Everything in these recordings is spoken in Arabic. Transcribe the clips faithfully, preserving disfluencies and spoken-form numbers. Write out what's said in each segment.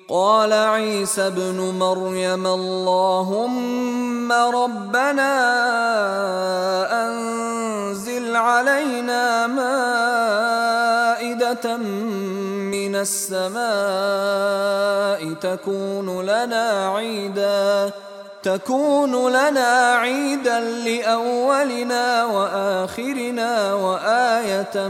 قال عيسى ابن مريم اللهم ربنا أنزل علينا مائدة من السماء تكون لنا عيدا تكون لنا عيدا لأولنا وآخرنا وآية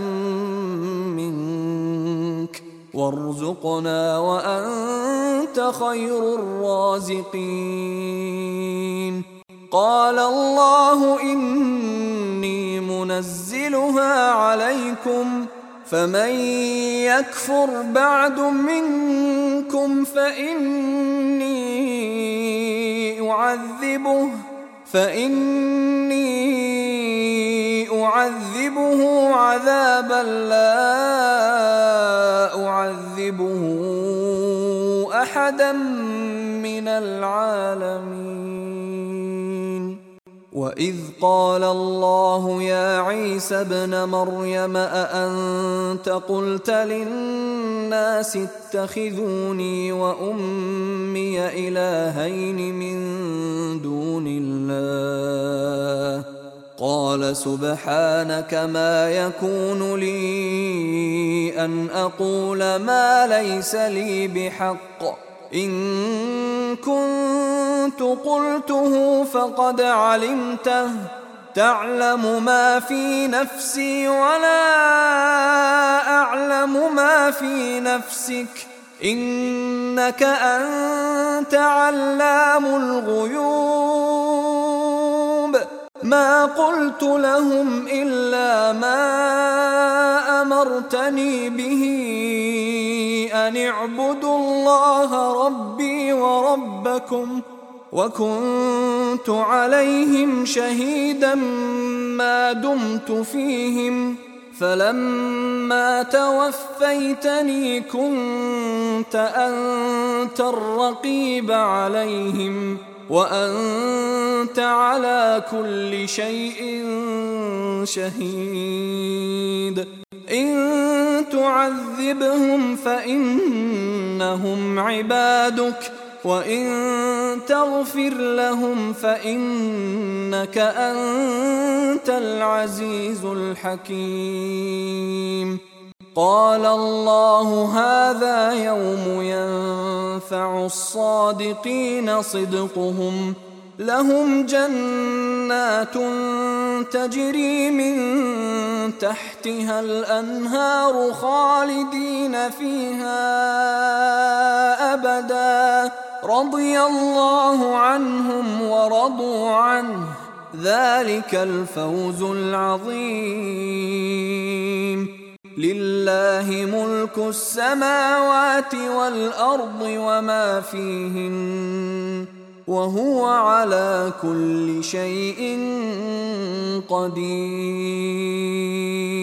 منك وارزقنا وأنت خير الرازقين. قال الله إني منزلها عليكم فمن يكفر بعد منكم فإني أعذبه فإني أعذبه عذابا لا أعذبه أحدا من العالمين. وإذ قال الله يا عيسى ابن مريم أأنت قلت للناس اتخذوني وأمي إلهين من دون الله قال سبحانك ما يكون لي أن أقول ما ليس لي بحق إن كنت قلته فقد علمته تعلم ما في نفسي ولا أعلم ما في نفسك إنك أنت علام الغيوب. ما قلت لهم إلا ما أمرتني به أن اعبدوا الله ربي وربكم وكنت عليهم شهيدا ما دمت فيهم فلما توفيتني كنت أنت الرقيب عليهم وأنت على كل شيء شهيد. إن تعذبهم فإنهم عبادك وإن تغفر لهم فإنك أنت العزيز الحكيم. قال الله هذا يوم ينفع الصادقين صدقهم لهم جنات تجري من تحتها الأنهار خالدين فيها أبدا رضي الله عنهم ورضوا عنه ذلك الفوز العظيم. لله ملك السماوات والأرض وما فيهن وهو على كل شيء قدير.